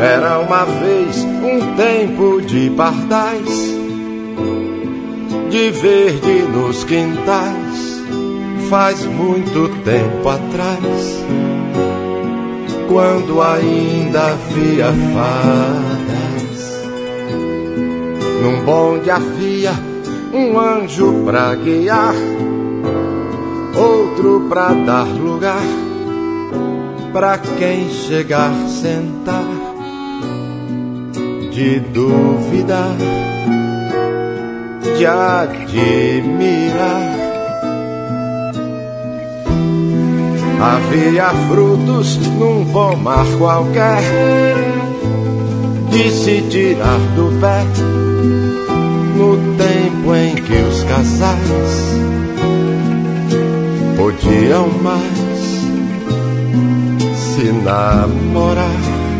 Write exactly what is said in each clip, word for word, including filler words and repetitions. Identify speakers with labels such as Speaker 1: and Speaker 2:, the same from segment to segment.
Speaker 1: Era uma vez um tempo de pardais, de verde nos quintais, faz muito tempo atrás, quando ainda havia fadas. Num bonde havia um anjo pra guiar, outro pra dar lugar pra quem chegar sentar, de duvidar, de admirar. Havia frutos num pomar qualquer, de se tirar do pé, no tempo em que os casais podiam mais se namorar.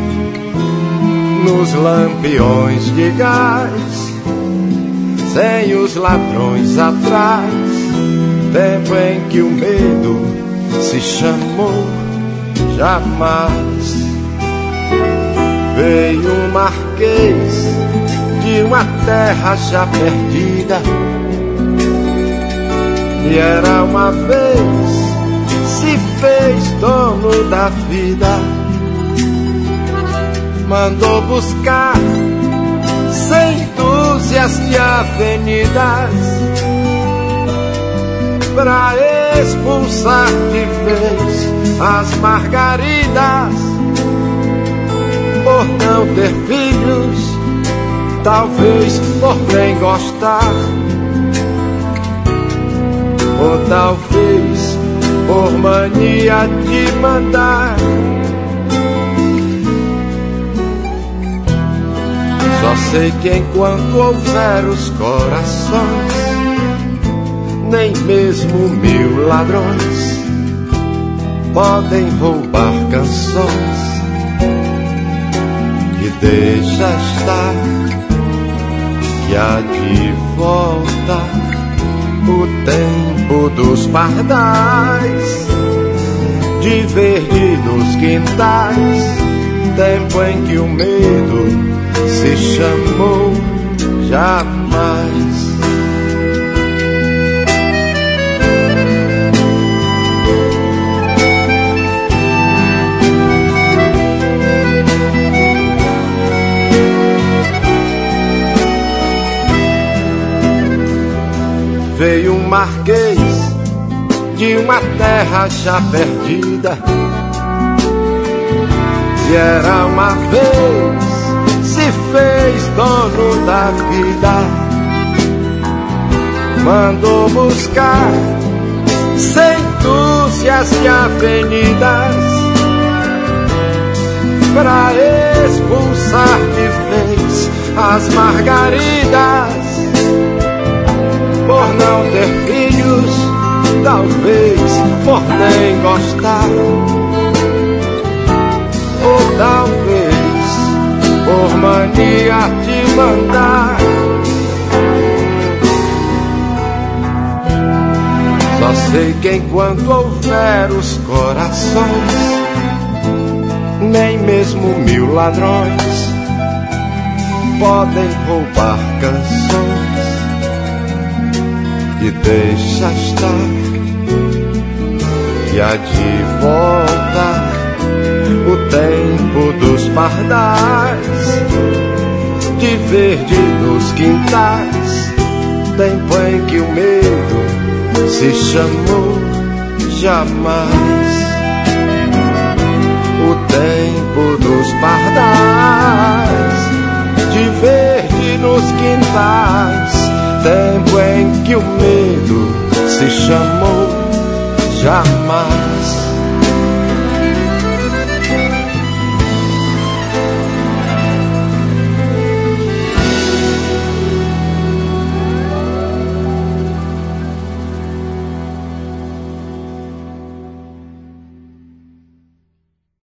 Speaker 1: Nos lampiões de gás, sem os ladrões atrás, tempo em que o medo se chamou jamais. Veio um marquês de uma terra já perdida, e era uma vez se fez dono da vida. Mandou buscar cem dúzias de avenidas pra expulsar de vez as margaridas, por não ter filhos, talvez por nem gostar, ou talvez por mania de mandar. Só sei que enquanto houver os corações, nem mesmo mil ladrões podem roubar canções. E deixa estar, que há de voltar o tempo dos pardais, de verde nos quintais, tempo em que o medo se chamou jamais. Veio um marquês de uma terra já perdida, e era uma vez se fez dono da vida. Mandou buscar cem dúzias de avenidas pra expulsar de vez as margaridas, por não ter filhos, talvez por nem gostar, ou talvez por mania de mandar. Só sei que enquanto houver os corações, nem mesmo mil ladrões podem roubar canções. E deixa estar, que há de voltar o tempo dos pardais, de verde nos quintais, tempo em que o medo se chamou jamais. O tempo dos pardais, de verde nos quintais, tempo em que o medo se chamou jamais.